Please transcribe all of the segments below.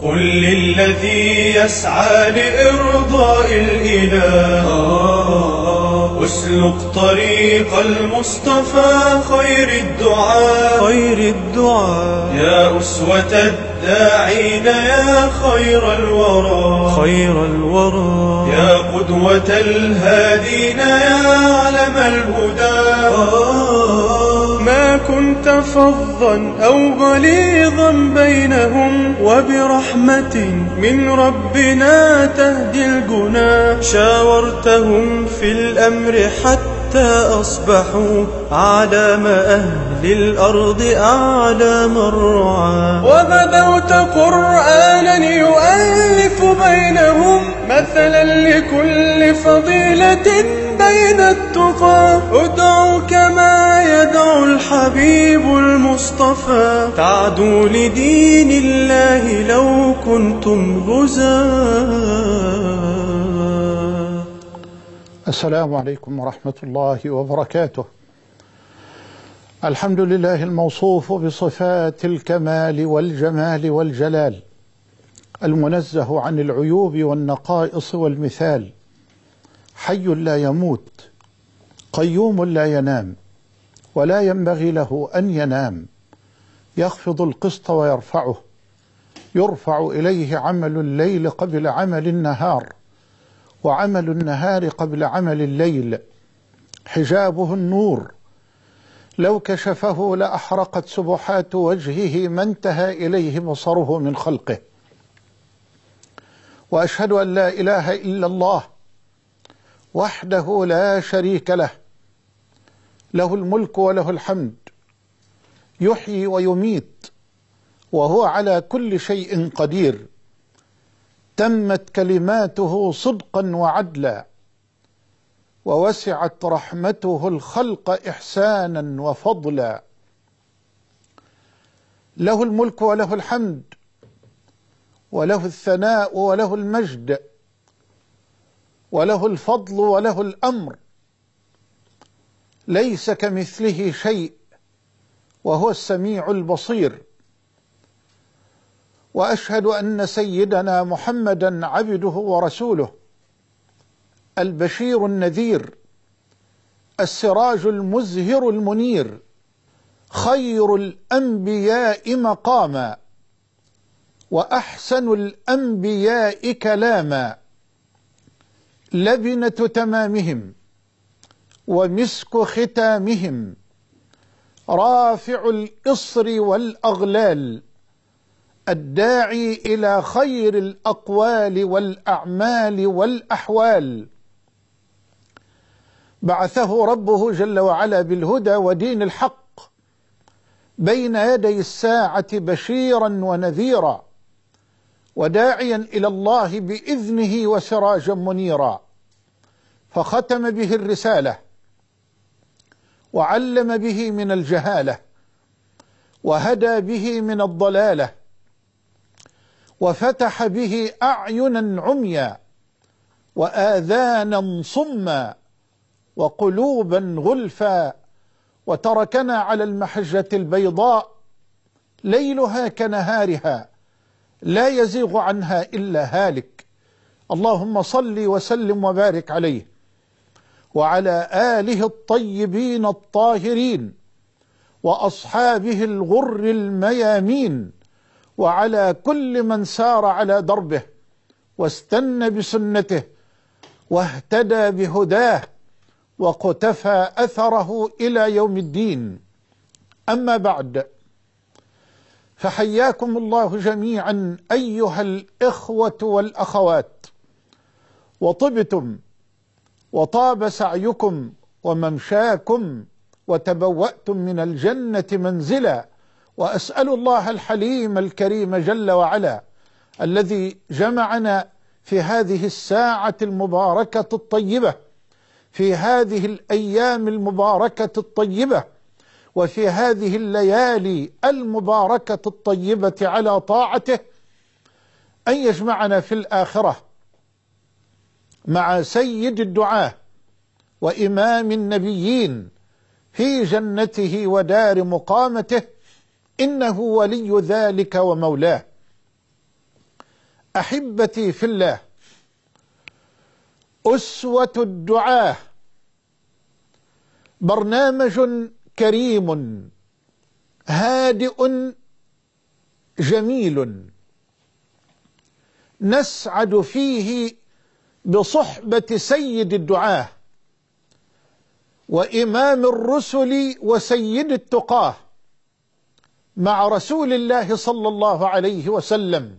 قل للذي يسعى لإرضاء الإله اسلك طريق المصطفى خير الدعاء يا أسوة الداعين يا خير الورى يا قدوة الهادين يا علم الهدى ما كنت فظا أو غليظا بينهم وبرحمة من ربنا تهدي الجنا شاورتهم في الأمر حتى أصبحوا علام أهل الأرض أعلام الرعاة وبدوت قرآنا يؤلف بينهم مثلا لكل فضيلة بين التقى ادعوا كما يدعو الحبيب المصطفى تعدوا لدين الله لو كنتم غزاة. السلام عليكم ورحمة الله وبركاته. الحمد لله الموصوف بصفات الكمال والجمال والجلال، المنزه عن العيوب والنقائص والمثال، حي لا يموت، قيوم لا ينام ولا ينبغي له أن ينام، يخفض القسط ويرفعه، يرفع إليه عمل الليل قبل عمل النهار، وعمل النهار قبل عمل الليل، حجابه النور، لو كشفه لأحرقت سبحات وجهه ما انتهى إليه بصره من خلقه. وأشهد أن لا إله إلا الله وحده لا شريك له، له الملك وله الحمد، يحيي ويميت وهو على كل شيء قدير، تمت كلماته صدقا وعدلا، ووسعت رحمته الخلق إحسانا وفضلا. له الملك وله الحمد وله الثناء وله المجد وله الفضل وله الأمر، ليس كمثله شيء وهو السميع البصير. وأشهد أن سيدنا محمدا عبده ورسوله، البشير النذير، السراج المزهر المنير، خير الأنبياء مقاما وأحسن الأنبياء كلاما، لبنة تمامهم ومسك ختامهم، رافع الإصر والأغلال، الداعي إلى خير الأقوال والأعمال والأحوال. بعثه ربه جل وعلا بالهدى ودين الحق بين يدي الساعة بشيرا ونذيرا، وداعيا إلى الله بإذنه وسراجا منيرا، فختم به الرسالة وعلم به من الجهالة وهدى به من الضلالة، وفتح به أعينا عميا وآذانا صما وقلوبا غلفا، وتركنا على المحجة البيضاء ليلها كنهارها لا يزيغ عنها إلا هالك. اللهم صل وسلم وبارك عليه وعلى آله الطيبين الطاهرين وأصحابه الغر الميامين، وعلى كل من سار على دربه واستنى بسنته واهتدى بهداه وقتفى أثره إلى يوم الدين. أما بعد، فحياكم الله جميعا أيها الإخوة والأخوات، وطبتم وطاب سعيكم وممشاكم وتبوأتم من الجنة منزلا، وأسأل الله الحليم الكريم جل وعلا الذي جمعنا في هذه الساعة المباركة الطيبة، في هذه الأيام المباركة الطيبة، وفي هذه الليالي المباركة الطيبة على طاعته، أن يجمعنا في الآخرة مع سيد الدعاة وإمام النبيين في جنته ودار مقامته، إنه ولي ذلك ومولاه. أحبتي في الله، أسوة الدعاة برنامج كريم هادئ جميل نسعد فيه بصحبة سيد الدعاة وإمام الرسل وسيد التقاه مع رسول الله صلى الله عليه وسلم،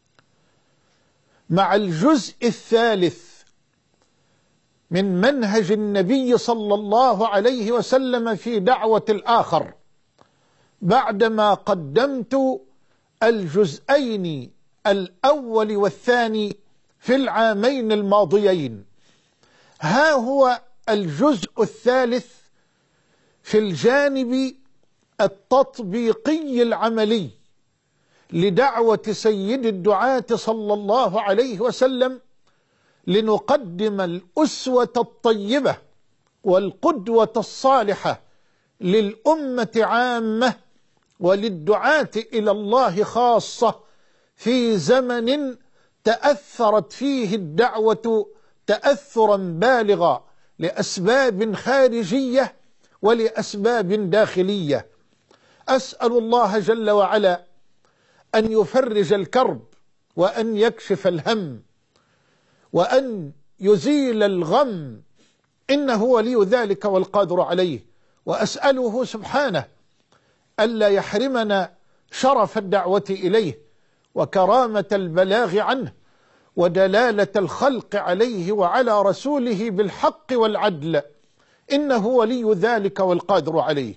مع الجزء الثالث من منهج النبي صلى الله عليه وسلم في دعوة الآخر، بعدما قدمت الجزئين الأول والثاني في العامين الماضيين. ها هو الجزء الثالث في الجانب التطبيقي العملي لدعوة سيد الدعاة صلى الله عليه وسلم، لنقدم الأسوة الطيبة والقدوة الصالحة للأمة عامة وللدعاة إلى الله خاصة، في زمن تأثرت فيه الدعوة تأثرا بالغا لأسباب خارجية ولأسباب داخلية. أسأل الله جل وعلا أن يفرج الكرب وأن يكشف الهم وأن يزيل الغم، إنه ولي ذلك والقادر عليه. وأسأله سبحانه ألا يحرمنا شرف الدعوة إليه وكرامة البلاغ عنه ودلالة الخلق عليه وعلى رسوله بالحق والعدل، إنه ولي ذلك والقادر عليه.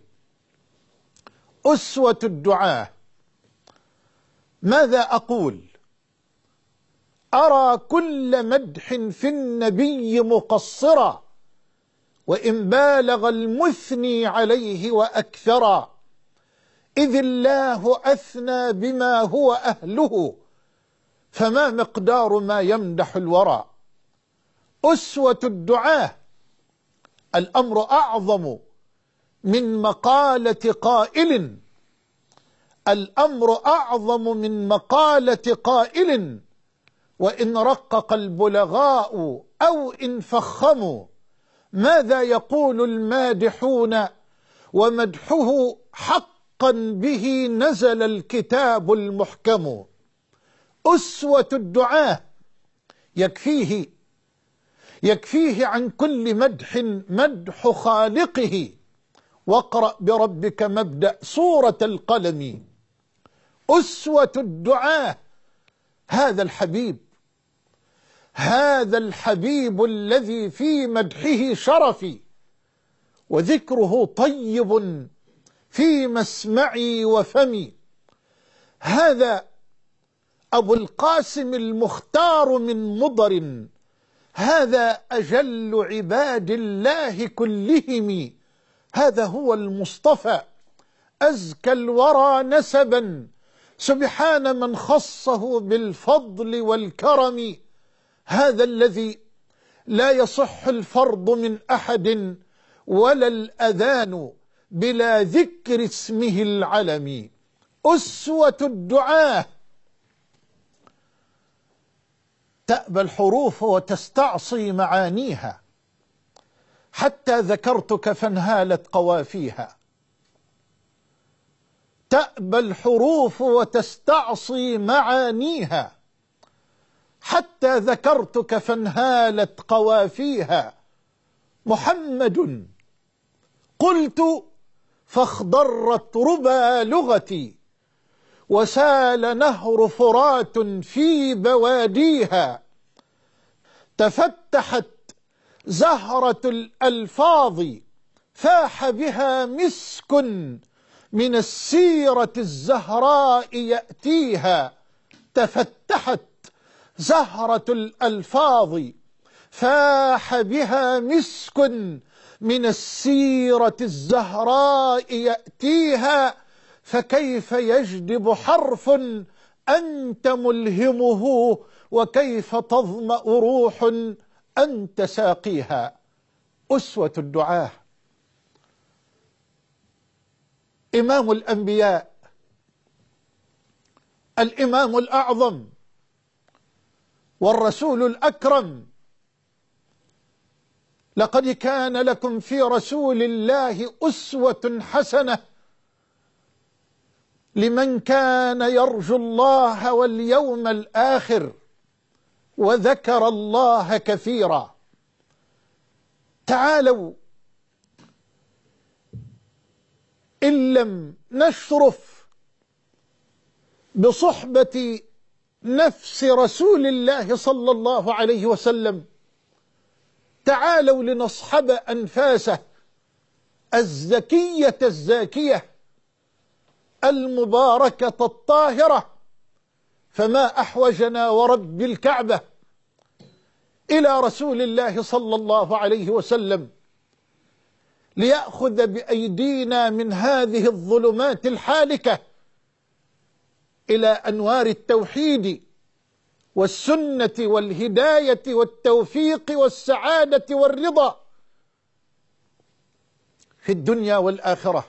أسوة الدعاة، ماذا أقول؟ أرى كل مدح في النبي مقصرا، وإن بالغ المثني عليه وأكثرا، إذ الله أثنى بما هو أهله، فما مقدار ما يمدح الورى. أسوة الدعاة، الأمر أعظم من مقالة قائل، الأمر أعظم من مقالة قائل، وإن رقق البلغاء أو إن فخموا، ماذا يقول المادحون ومدحه حقا به نزل الكتاب المحكم. أسوة الدعاة يكفيه عن كل مدح مدح خالقه، واقرأ بربك مبدأ سورة القلم. أسوة الدعاة هذا الحبيب الذي في مدحه شرفي، وذكره طيب في مسمعي وفمي. هذا أبو القاسم المختار من مضر، هذا أجل عباد الله كلهم، هذا هو المصطفى أزكى الورى نسبا، سبحان من خصه بالفضل والكرم. هذا الذي لا يصح الفرض من أحد ولا الأذان بلا ذكر اسمه العلم. أسوة الدعاة، تأبى الحروف وتستعصي معانيها، حتى ذكرتك فانهالت قوافيها. تأبى الحروف وتستعصي معانيها، حتى ذكرتك فانهالت قوافيها. محمد قلت فاخضرت ربى لغتي، وسال نهر فرات في بواديها. تفتحت زهرة الألفاظ، فاح بها مسك من السيرة الزهراء يأتيها. تفتحت زهرة الألفاظ، فاح بها مسك من السيرة الزهراء يأتيها. فكيف يجدب حرف أنت ملهمه، وكيف تظمأ روح أنت ساقيها. أسوة الدعاة، إمام الأنبياء، الإمام الأعظم، والرسول الأكرم. لقد كان لكم في رسول الله أسوة حسنة لمن كان يرجو الله واليوم الآخر وذكر الله كثيرا. تعالوا، إن لم نشرف بصحبة نفس رسول الله صلى الله عليه وسلم، تعالوا لنصحب أنفاسه الزكية الزاكية المباركة الطاهرة. فما أحوجنا ورب الكعبة إلى رسول الله صلى الله عليه وسلم ليأخذ بأيدينا من هذه الظلمات الحالكة إلى أنوار التوحيد والسنة والهداية والتوفيق والسعادة والرضا في الدنيا والآخرة.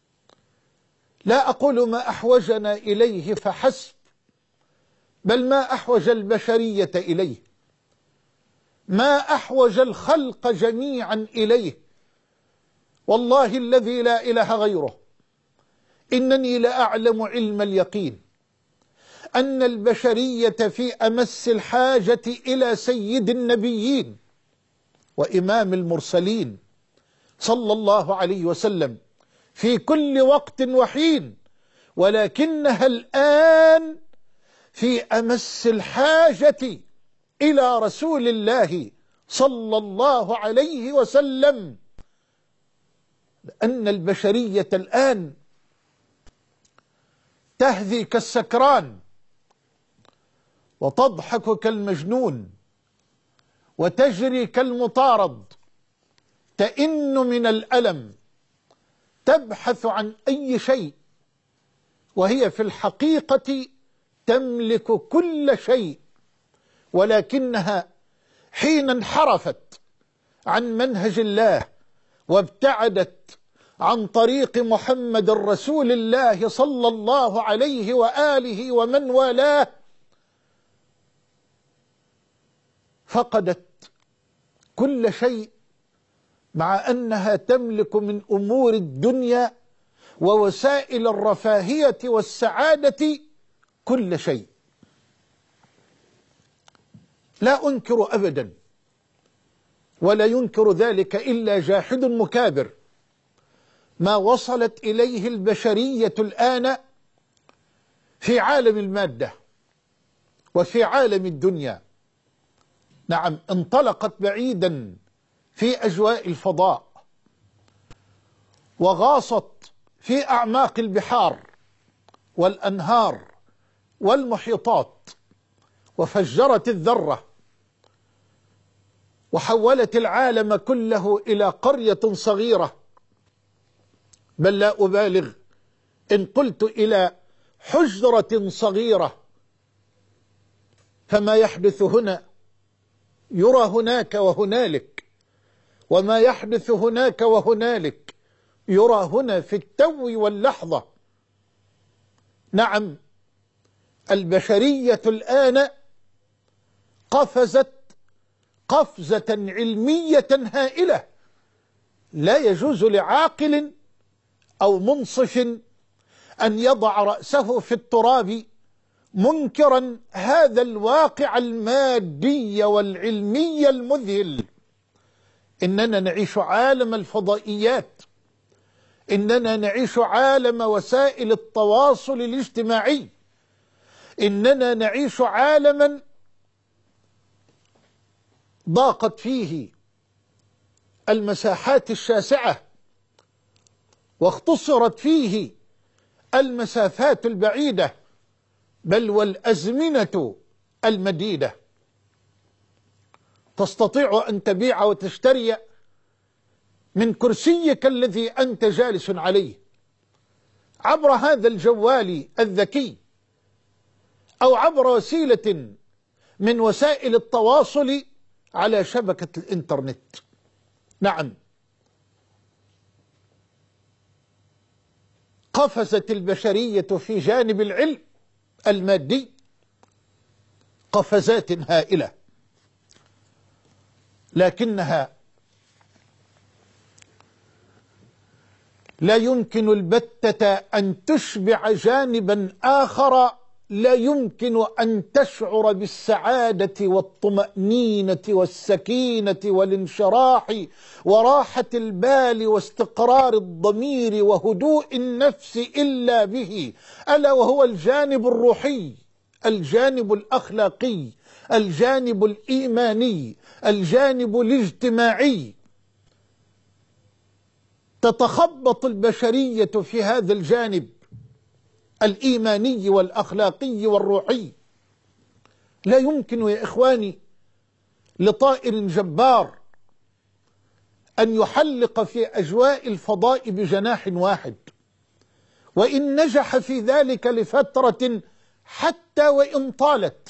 لا أقول ما أحوجنا إليه فحسب، بل ما أحوج البشرية إليه، ما أحوج الخلق جميعا إليه. والله الذي لا إله غيره إنني لأعلم علم اليقين أن البشرية في أمس الحاجة إلى سيد النبيين وإمام المرسلين صلى الله عليه وسلم في كل وقت وحين، ولكنها الآن في أمس الحاجة إلى رسول الله صلى الله عليه وسلم، لأن البشرية الآن تهذي كالسكران وتضحك كالمجنون وتجري كالمطارد، تئن من الألم، تبحث عن أي شيء، وهي في الحقيقة تملك كل شيء، ولكنها حين انحرفت عن منهج الله وابتعدت عن طريق محمد رسول الله صلى الله عليه وآله ومن والاه فقدت كل شيء، مع أنها تملك من أمور الدنيا ووسائل الرفاهية والسعادة كل شيء. لا أنكر أبدا، ولا ينكر ذلك إلا جاحد مكابر، ما وصلت إليه البشرية الآن في عالم المادة وفي عالم الدنيا. نعم، انطلقت بعيدا في أجواء الفضاء، وغاصت في أعماق البحار والأنهار والمحيطات، وفجرت الذرة، وحولت العالم كله إلى قرية صغيرة، بل لا أبالغ إن قلت إلى حجرة صغيرة. فما يحدث هنا يرى هناك وهنالك، وما يحدث هناك وهنالك يرى هنا في التو واللحظة. نعم، البشرية الآن قفزت قفزة علمية هائلة، لا يجوز لعاقل أو منصف أن يضع رأسه في التراب منكرا هذا الواقع المادي والعلمي المذهل. إننا نعيش عالم الفضائيات، إننا نعيش عالم وسائل التواصل الاجتماعي، إننا نعيش عالما ضاقت فيه المساحات الشاسعة واختصرت فيه المسافات البعيدة، بل والأزمنة المديدة. تستطيع أن تبيع وتشتري من كرسيك الذي أنت جالس عليه عبر هذا الجوال الذكي، أو عبر وسيلة من وسائل التواصل على شبكة الإنترنت. نعم، قفزت البشرية في جانب العلم المادي، قفزات هائلة، لكنها لا يمكن البتة أن تشبع جانبا آخر لا يمكن أن تشعر بالسعادة والطمأنينة والسكينة والانشراح وراحة البال واستقرار الضمير وهدوء النفس إلا به، ألا وهو الجانب الروحي، الجانب الأخلاقي، الجانب الإيماني، الجانب الاجتماعي. تتخبط البشرية في هذا الجانب الإيماني والأخلاقي والروحي. لا يمكن يا إخواني لطائر جبار أن يحلق في أجواء الفضاء بجناح واحد، وإن نجح في ذلك لفترة حتى وإن طالت،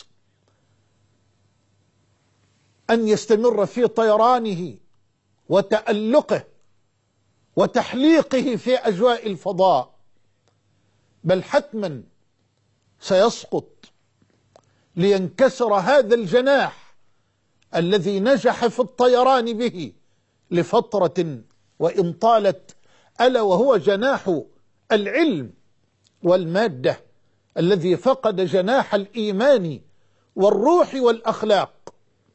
أن يستمر في طيرانه وتألقه وتحليقه في أجواء الفضاء، بل حتما سيسقط لينكسر هذا الجناح الذي نجح في الطيران به لفترة وإن طالت، ألا وهو جناح العلم والمادة الذي فقد جناح الإيمان والروح والأخلاق.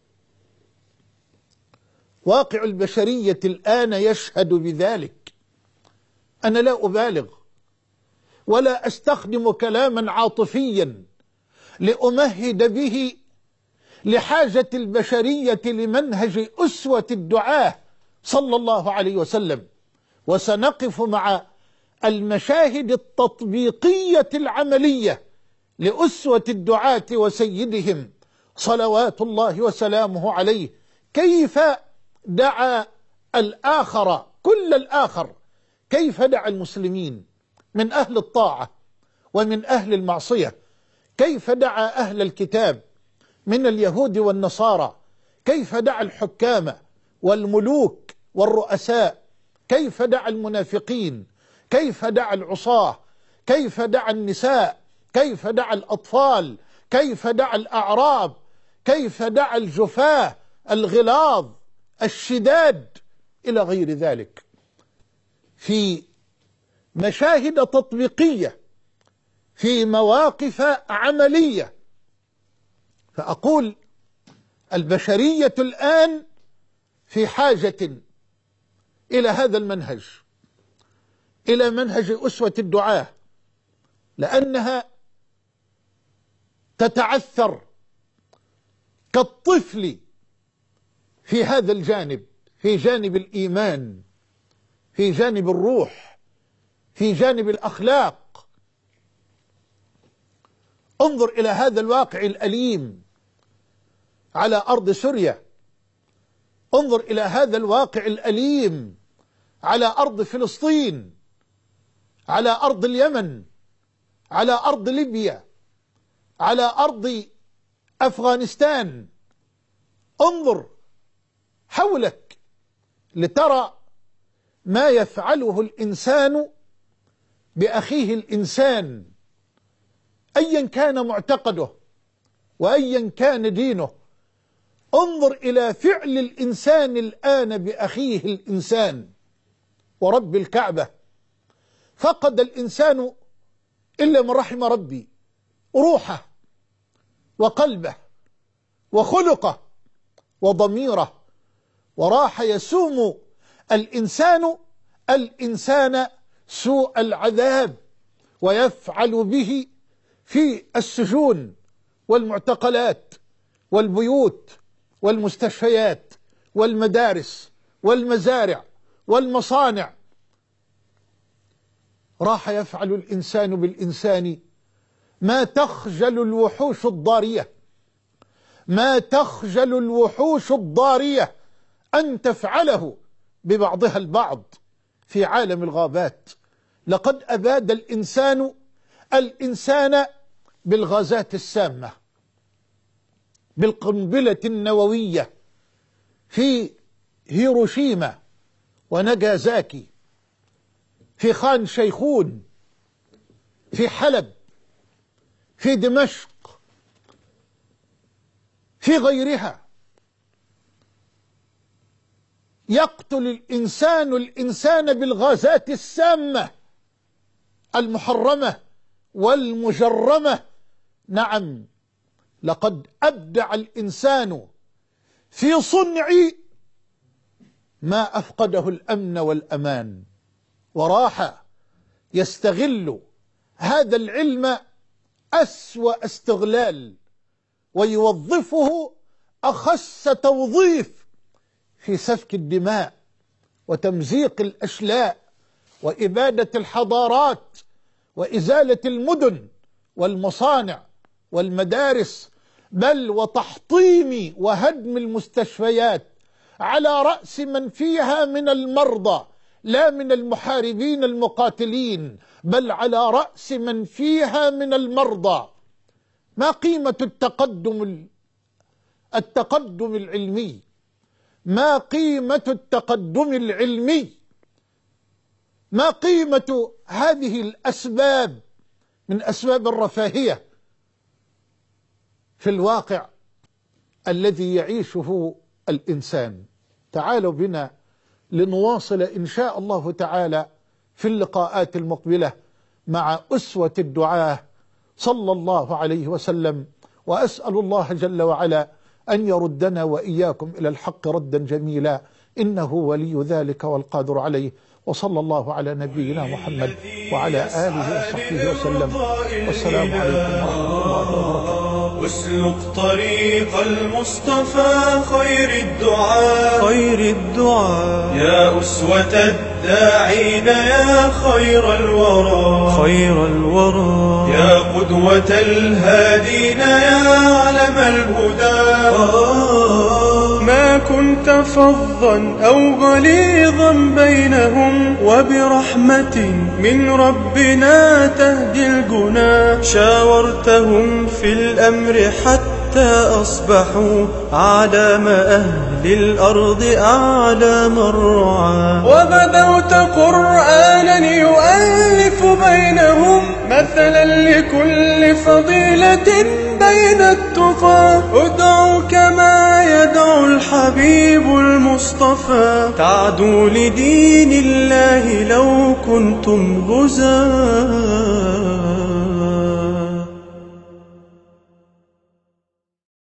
واقع البشرية الآن يشهد بذلك. أنا لا أبالغ ولا أستخدم كلاما عاطفيا لأمهد به لحاجة البشرية لمنهج أسوة الدعاة صلى الله عليه وسلم، وسنقف مع المشاهد التطبيقية العملية لأسوة الدعاة وسيدهم صلوات الله وسلامه عليه، كيف دعا الآخر كل الآخر، كيف دعا المسلمين من أهل الطاعة ومن أهل المعصية، كيف دعا أهل الكتاب من اليهود والنصارى، كيف دعا الحكام والملوك والرؤساء، كيف دعا المنافقين، كيف دعا العصاة، كيف دعا النساء، كيف دعا الأطفال، كيف دعا الأعراب، كيف دعا الجفاة الغلاظ الشداد إلى غير ذلك، في مشاهد تطبيقية، في مواقف عملية. فأقول البشرية الآن في حاجة إلى هذا المنهج، إلى منهج أسوة الدعاة، لأنها تتعثر كالطفل في هذا الجانب، في جانب الإيمان، في جانب الروح، في جانب الأخلاق. انظر إلى هذا الواقع الأليم على أرض سوريا، انظر إلى هذا الواقع الأليم على أرض فلسطين، على أرض اليمن، على أرض ليبيا، على أرض أفغانستان. انظر حولك لترى ما يفعله الإنسان بأخيه الإنسان، أيا كان معتقده وأيا كان دينه. انظر إلى فعل الإنسان الآن بأخيه الإنسان. ورب الكعبة فقد الإنسان إلا من رحم ربي روحه وقلبه وخلقه وضميره، وراح يسوم الإنسان سوء العذاب ويفعل به في السجون والمعتقلات والبيوت والمستشفيات والمدارس والمزارع والمصانع. راح يفعل الإنسان بالإنسان ما تخجل الوحوش الضارية، ما تخجل الوحوش الضارية أن تفعله ببعضها البعض في عالم الغابات. لقد أباد الإنسان بالغازات السامة، بالقنبلة النووية في هيروشيما وناغازاكي، في خان شيخون، في حلب، في دمشق، في غيرها يقتل الإنسان بالغازات السامة المحرمة والمجرمة. نعم، لقد أبدع الإنسان في صنع ما أفقده الأمن والأمان، وراح يستغل هذا العلم أسوأ استغلال ويوظفه أخس توظيف في سفك الدماء وتمزيق الأشلاء وإبادة الحضارات وإزالة المدن والمصانع والمدارس، بل وتحطيم وهدم المستشفيات على رأس من فيها من المرضى، لا من المحاربين المقاتلين، بل على رأس من فيها من المرضى. ما قيمة التقدم العلمي؟ ما قيمة التقدم العلمي؟ ما قيمة هذه الأسباب من أسباب الرفاهية في الواقع الذي يعيشه الإنسان؟ تعالوا بنا لنواصل إن شاء الله تعالى في اللقاءات المقبلة مع أسوة الدعاة صلى الله عليه وسلم، وأسأل الله جل وعلا أن يردنا وإياكم إلى الحق ردا جميلا، إنه ولي ذلك والقادر عليه. وصلى الله على نبينا محمد وعلى آله وصحبه وسلم، والسلام عليكم ورحمة الله وبركاته. اسلك طريق المصطفى خير الدعاء يا أسوة الداعين يا خير الورى يا قدوة الهادين يا علم الهدى. ما كنت فظا أو غليظا بينهم، وبرحمة من ربنا تهدي الجنا. شاورتهم في الأمر حتى أصبحوا أعلام أهل الأرض أعلام الرعاة. وبدوت قرآنا يؤلف بينهم مثلا لكل فضيلة بين التقى. ادعوا كما يدعو الحبيب المصطفى، تعدوا لدين الله لو كنتم غزاة.